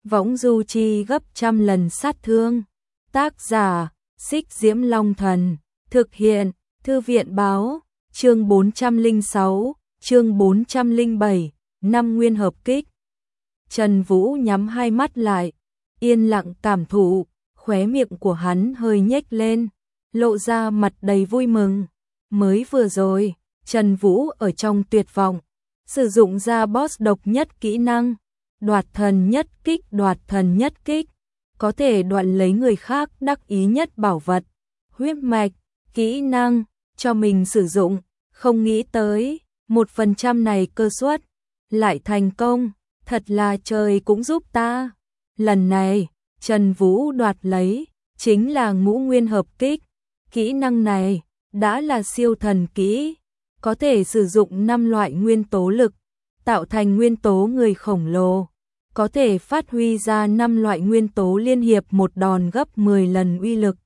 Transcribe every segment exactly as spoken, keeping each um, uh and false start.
võng du chi gấp trăm lần sát thương. Tác giả, Xích Diễm Long Thần, thực hiện, Thư viện Báo, chương bốn trăm lẻ sáu, chương bốn trăm lẻ bảy, năm nguyên hợp kích. Trần Vũ nhắm hai mắt lại, yên lặng cảm thụ, khóe miệng của hắn hơi nhếch lên, lộ ra mặt đầy vui mừng. Mới vừa rồi, Trần Vũ ở trong tuyệt vọng, sử dụng ra boss độc nhất kỹ năng, đoạt thần nhất kích, đoạt thần nhất kích, có thể đoạt lấy người khác đắc ý nhất bảo vật, huyết mạch, kỹ năng, cho mình sử dụng, không nghĩ tới, một phần trăm này cơ suất, lại thành công, thật là trời cũng giúp ta. Lần này, Trần Vũ đoạt lấy, chính là ngũ nguyên hợp kích, kỹ năng này, đã là siêu thần kỹ, có thể sử dụng năm loại nguyên tố lực, tạo thành nguyên tố người khổng lồ, có thể phát huy ra năm loại nguyên tố liên hiệp một đòn gấp mười lần uy lực.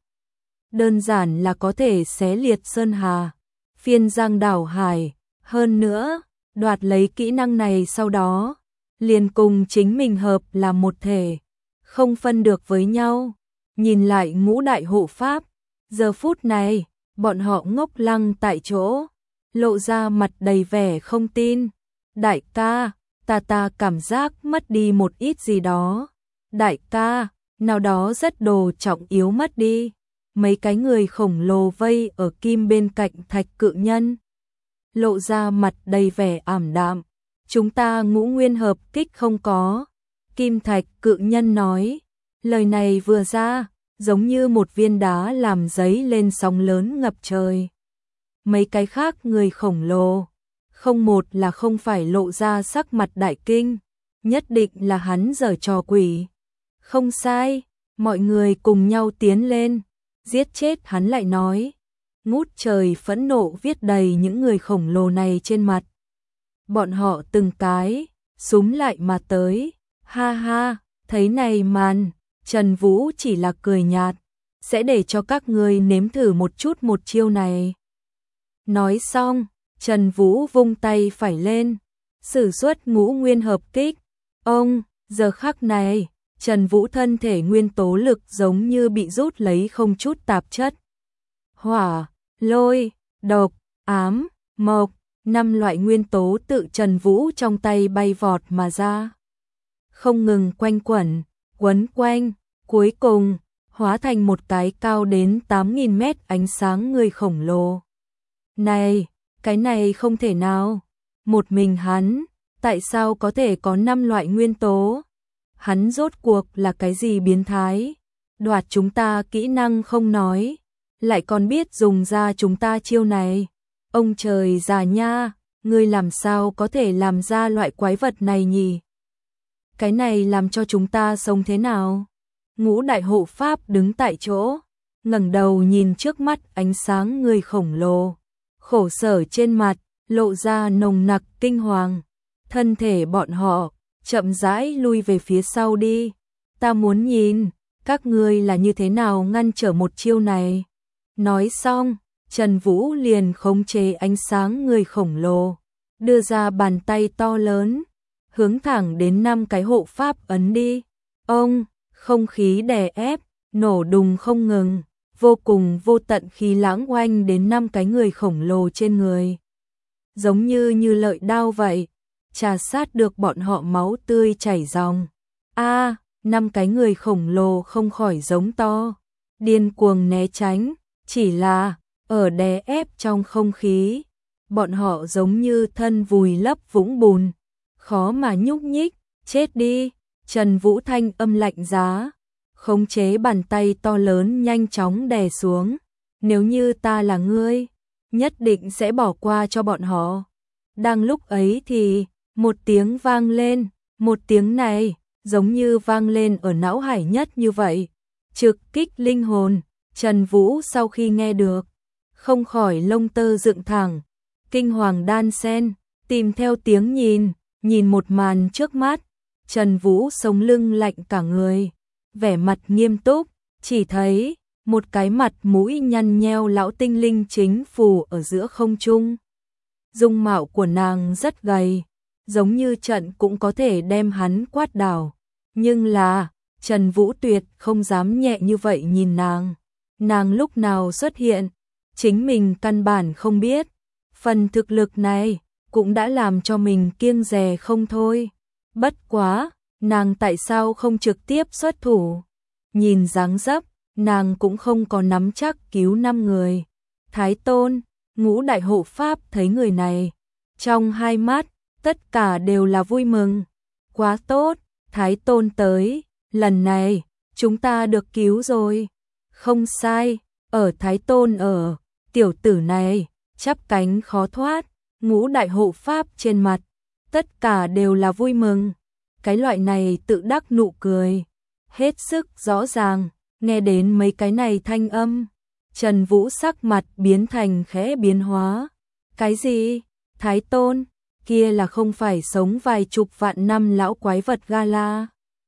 Đơn giản là có thể xé liệt sơn hà, phiên giang đảo hải, hơn nữa, đoạt lấy kỹ năng này sau đó, liền cùng chính mình hợp là một thể, không phân được với nhau. Nhìn lại ngũ đại hộ pháp, giờ phút này, bọn họ ngốc lăng tại chỗ, lộ ra mặt đầy vẻ không tin. Đại ca, ta ta cảm giác mất đi một ít gì đó. Đại ca, nào đó rất đồ trọng yếu mất đi. Mấy cái người khổng lồ vây ở kim bên cạnh thạch cự nhân, lộ ra mặt đầy vẻ ảm đạm. Chúng ta ngũ nguyên hợp kích không có. Kim thạch cự nhân nói, lời này vừa ra, giống như một viên đá làm dấy lên sóng lớn ngập trời. Mấy cái khác người khổng lồ, không một là không phải lộ ra sắc mặt đại kinh, nhất định là hắn giở trò quỷ. Không sai, mọi người cùng nhau tiến lên, giết chết hắn lại nói. Ngút trời phẫn nộ viết đầy những người khổng lồ này trên mặt. Bọn họ từng cái, súm lại mà tới, ha ha, thấy này màn, Trần Vũ chỉ là cười nhạt, sẽ để cho các ngươi nếm thử một chút một chiêu này. Nói xong, Trần Vũ vung tay phải lên, sử xuất ngũ nguyên hợp kích. Ông, giờ khắc này, Trần Vũ thân thể nguyên tố lực giống như bị rút lấy không chút tạp chất. Hỏa, lôi, độc, ám, mộc, năm loại nguyên tố tự Trần Vũ trong tay bay vọt mà ra. Không ngừng quanh quẩn, quấn quanh, cuối cùng, hóa thành một cái cao đến tám nghìn mét ánh sáng người khổng lồ. Này, cái này không thể nào. Một mình hắn, tại sao có thể có năm loại nguyên tố? Hắn rốt cuộc là cái gì biến thái? Đoạt chúng ta kỹ năng không nói, lại còn biết dùng ra chúng ta chiêu này. Ông trời già nha, ngươi làm sao có thể làm ra loại quái vật này nhỉ? Cái này làm cho chúng ta sống thế nào? Ngũ đại hộ pháp đứng tại chỗ, ngẩng đầu nhìn trước mắt ánh sáng người khổng lồ, khổ sở trên mặt, lộ ra nồng nặc kinh hoàng. Thân thể bọn họ, chậm rãi lui về phía sau đi. Ta muốn nhìn, các ngươi là như thế nào ngăn trở một chiêu này. Nói xong, Trần Vũ liền khống chế ánh sáng người khổng lồ, đưa ra bàn tay to lớn, hướng thẳng đến năm cái hộ pháp ấn đi. Ông, không khí đè ép, nổ đùng không ngừng, vô cùng vô tận khí lãng oanh đến năm cái người khổng lồ trên người. Giống như như lợi đao vậy, trà sát được bọn họ máu tươi chảy ròng. A, năm cái người khổng lồ không khỏi giống to, điên cuồng né tránh, chỉ là ở đè ép trong không khí, bọn họ giống như thân vùi lấp vũng bùn, khó mà nhúc nhích. Chết đi. Trần Vũ thanh âm lạnh giá, khống chế bàn tay to lớn nhanh chóng đè xuống. Nếu như ta là ngươi, nhất định sẽ bỏ qua cho bọn họ. Đang lúc ấy thì, một tiếng vang lên, một tiếng này, giống như vang lên ở não hải nhất như vậy. Trực kích linh hồn, Trần Vũ sau khi nghe được, không khỏi lông tơ dựng thẳng, kinh hoàng đan sen, tìm theo tiếng nhìn, nhìn một màn trước mắt. Trần Vũ sống lưng lạnh cả người, vẻ mặt nghiêm túc, chỉ thấy một cái mặt mũi nhăn nheo lão tinh linh chính phủ ở giữa không trung. Dung mạo của nàng rất gầy, giống như trận cũng có thể đem hắn quát đảo. Nhưng là, Trần Vũ tuyệt không dám nhẹ như vậy nhìn nàng. Nàng lúc nào xuất hiện, chính mình căn bản không biết. Phần thực lực này cũng đã làm cho mình kiêng dè không thôi. Bất quá, nàng tại sao không trực tiếp xuất thủ? Nhìn dáng dấp, nàng cũng không có nắm chắc cứu năm người. Thái Tôn, Ngũ Đại Hộ Pháp thấy người này, trong hai mắt, tất cả đều là vui mừng. Quá tốt, Thái Tôn tới, lần này, chúng ta được cứu rồi. Không sai, ở Thái Tôn ở, tiểu tử này, chắp cánh khó thoát, Ngũ Đại Hộ Pháp trên mặt, tất cả đều là vui mừng. Cái loại này tự đắc nụ cười, hết sức rõ ràng, nghe đến mấy cái này thanh âm. Trần Vũ sắc mặt biến thành khẽ biến hóa. Cái gì? Thái Tôn? Kia là không phải sống vài chục vạn năm lão quái vật Gala.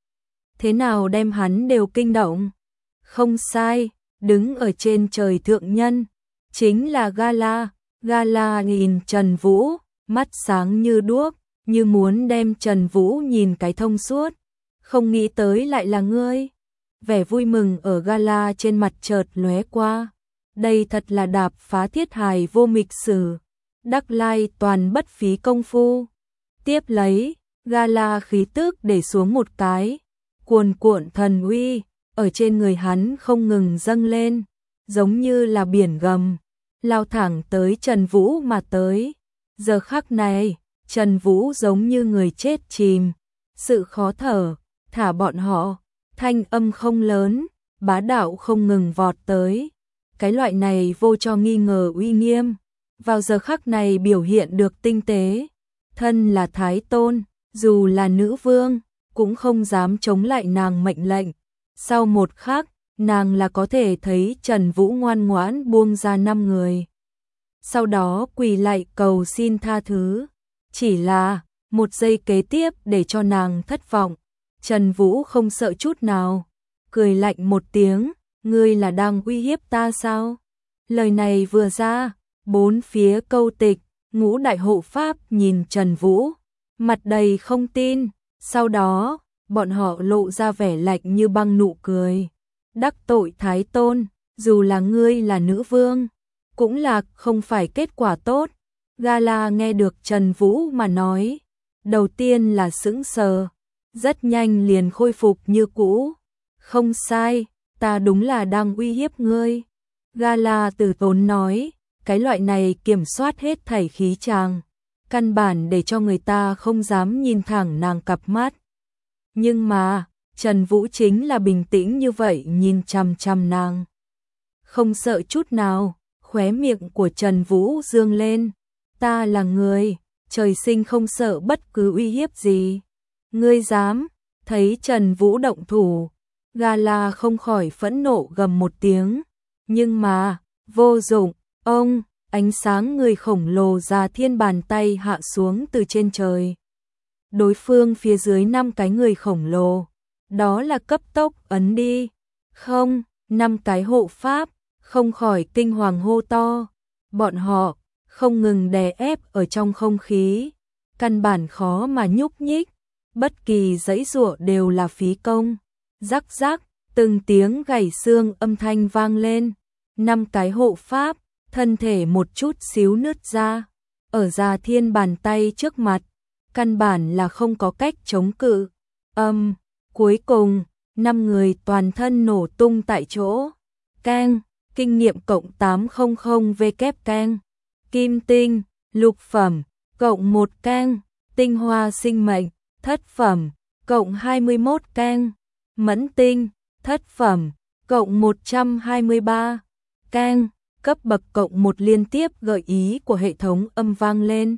Thế nào đem hắn đều kinh động? Không sai, đứng ở trên trời thượng nhân, chính là Gala. Gala nhìn Trần Vũ, mắt sáng như đuốc, như muốn đem Trần Vũ nhìn cái thông suốt. Không nghĩ tới lại là ngươi. Vẻ vui mừng ở Gala trên mặt chợt lóe qua. Đây thật là đạp phá thiết hài vô mịch sử. Đắc lai toàn bất phí công phu. Tiếp lấy, Gala khí tức để xuống một cái. Cuồn cuộn thần uy, ở trên người hắn không ngừng dâng lên. Giống như là biển gầm, lao thẳng tới Trần Vũ mà tới. Giờ khắc này, Trần Vũ giống như người chết chìm. Sự khó thở, thả bọn họ, thanh âm không lớn, bá đạo không ngừng vọt tới. Cái loại này vô cho nghi ngờ uy nghiêm, vào giờ khắc này biểu hiện được tinh tế. Thân là Thái Tôn, dù là nữ vương, cũng không dám chống lại nàng mệnh lệnh. Sau một khắc, nàng là có thể thấy Trần Vũ ngoan ngoãn buông ra năm người. Sau đó quỳ lạy cầu xin tha thứ. Chỉ là, một giây kế tiếp để cho nàng thất vọng. Trần Vũ không sợ chút nào, cười lạnh một tiếng, ngươi là đang uy hiếp ta sao? Lời này vừa ra, bốn phía câu tịch, Ngũ Đại Hộ Pháp nhìn Trần Vũ, mặt đầy không tin, sau đó, bọn họ lộ ra vẻ lạnh như băng nụ cười. Đắc tội Thái Tôn, dù là ngươi là nữ vương, cũng là không phải kết quả tốt. Gala nghe được Trần Vũ mà nói, đầu tiên là sững sờ, rất nhanh liền khôi phục như cũ. Không sai, ta đúng là đang uy hiếp ngươi. Gala từ tốn nói, cái loại này kiểm soát hết thảy khí chàng, căn bản để cho người ta không dám nhìn thẳng nàng cặp mắt. Nhưng mà, Trần Vũ chính là bình tĩnh như vậy nhìn chằm chằm nàng. Không sợ chút nào, khóe miệng của Trần Vũ dương lên. Ta là người, trời sinh không sợ bất cứ uy hiếp gì. Ngươi dám, thấy Trần Vũ động thủ. Gala không khỏi phẫn nộ gầm một tiếng. Nhưng mà, vô dụng, ông, ánh sáng người khổng lồ ra thiên bàn tay hạ xuống từ trên trời. Đối phương phía dưới năm cái người khổng lồ, đó là cấp tốc ấn đi. Không, năm cái hộ pháp, không khỏi kinh hoàng hô to. Bọn họ, không ngừng đè ép ở trong không khí. Căn bản khó mà nhúc nhích, bất kỳ giãy giụa đều là phí công. Rắc rắc, từng tiếng gãy xương âm thanh vang lên. Năm cái hộ pháp, thân thể một chút xíu nứt ra, ở ra thiên bàn tay trước mặt, căn bản là không có cách chống cự. Âm, um, cuối cùng, năm người toàn thân nổ tung tại chỗ. Keng, kinh nghiệm cộng tám trăm W keng, kim tinh, lục phẩm, cộng một keng, tinh hoa sinh mệnh, thất phẩm, cộng hai mươi mốt keng, mẫn tinh, thất phẩm, cộng một trăm hai mươi ba keng, cấp bậc cộng một liên tiếp gợi ý của hệ thống âm vang lên.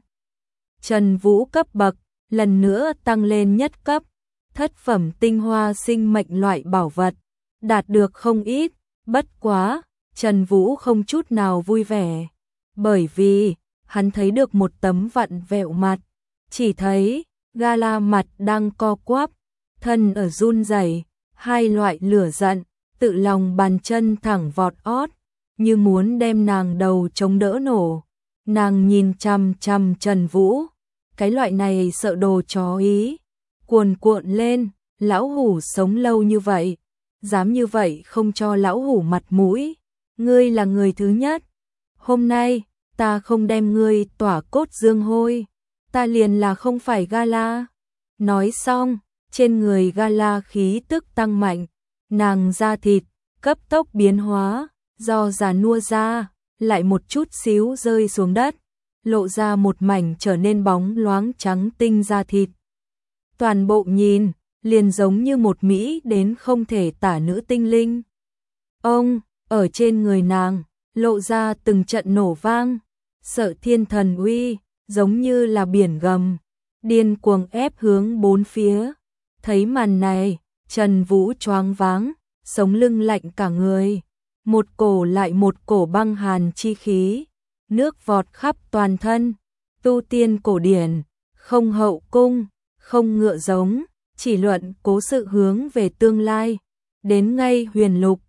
Trần Vũ cấp bậc, lần nữa tăng lên nhất cấp, thất phẩm tinh hoa sinh mệnh loại bảo vật, đạt được không ít, bất quá, Trần Vũ không chút nào vui vẻ, bởi vì, hắn thấy được một tấm vặn vẹo mặt, chỉ thấy, Gala mặt đang co quắp, thân ở run rẩy, hai loại lửa giận, tự lòng bàn chân thẳng vọt ót, như muốn đem nàng đầu chống đỡ nổ. Nàng nhìn chằm chằm Trần Vũ, cái loại này sợ đồ chó ý, cuồn cuộn lên, lão hủ sống lâu như vậy, dám như vậy không cho lão hủ mặt mũi, ngươi là người thứ nhất. Hôm nay, ta không đem ngươi tỏa cốt dương hôi, ta liền là không phải Gala. Nói xong, trên người Gala khí tức tăng mạnh, nàng da thịt, cấp tốc biến hóa, do già nua ra, lại một chút xíu rơi xuống đất, lộ ra một mảnh trở nên bóng loáng trắng tinh da thịt. Toàn bộ nhìn, liền giống như một mỹ đến không thể tả nữ tinh linh. Ông, ở trên người nàng, lộ ra từng trận nổ vang, sợ thiên thần uy, giống như là biển gầm, điên cuồng ép hướng bốn phía. Thấy màn này, Trần Vũ choáng váng, sống lưng lạnh cả người, một cổ lại một cổ băng hàn chi khí, nước vọt khắp toàn thân, tu tiên cổ điển, không hậu cung, không ngựa giống, chỉ luận cố sự hướng về tương lai, đến ngay huyền lục,